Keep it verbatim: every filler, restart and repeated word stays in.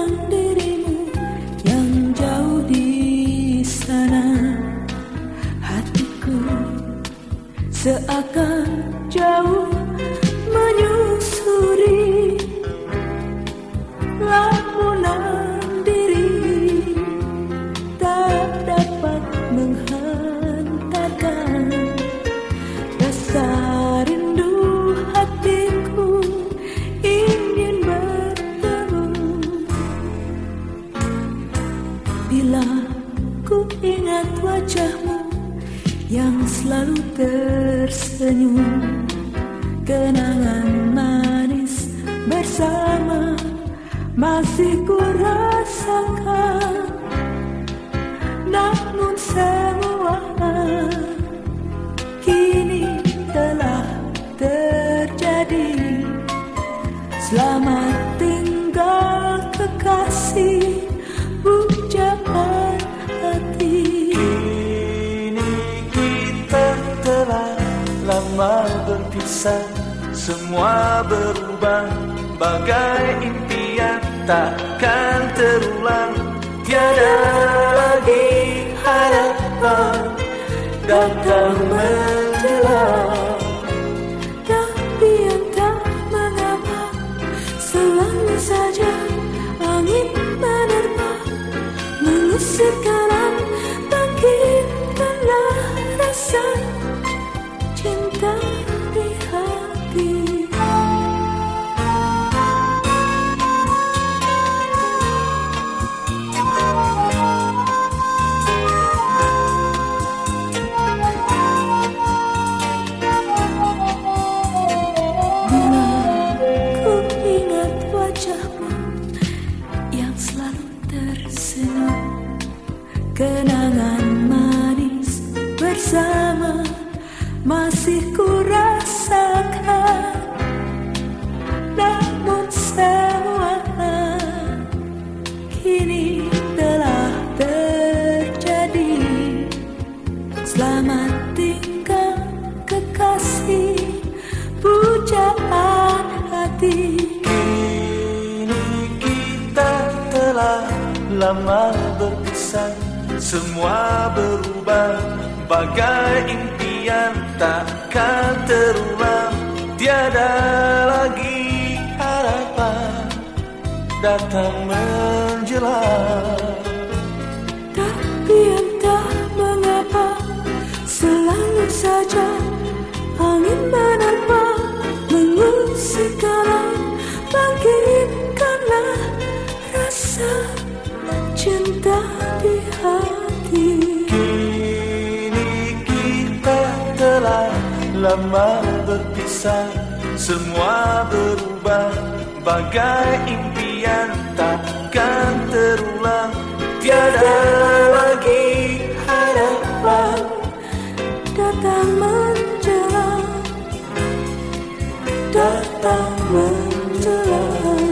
dirimu yang jauh di sana. Hatiku seakan jauh menyusuri lamunan diri, tak dapat menghantarkan rasa rindu. Hatiku ingin bertemu. Bila ku ingat wajahmu yang selalu tersenyum, kenangan manis bersama masih ku rasakan. Namun semua kini telah terjadi. Selamat tinggal kekasih, pujaan hati. Kini kita telah lama berpisah, semua berubah bagai impian takkan terulang. Tiada lagi harapan datang menjelang. Tapi entah mengapa selalu saja angin menerpa, mengusir kalam, bangkitkanlah rasa cinta di hati. Kenangan manis bersama masih ku rasakan. Namun semua kini telah terjadi. Selamat tinggal kekasih, pujaan hati. Kini kita telah lama berpisah, semua berubah bagai impian takkan terulang. Tiada lagi harapan datang menjelang. Tapi entah mengapa selalu saja angin menerpa, mengusir kalam, bangkitkanlah rasa cinta di hati. Kini kita telah lama berpisah, semua berubah bagai impian takkan terulang. Tiada lagi harapan datang menjelang, datang menjelang.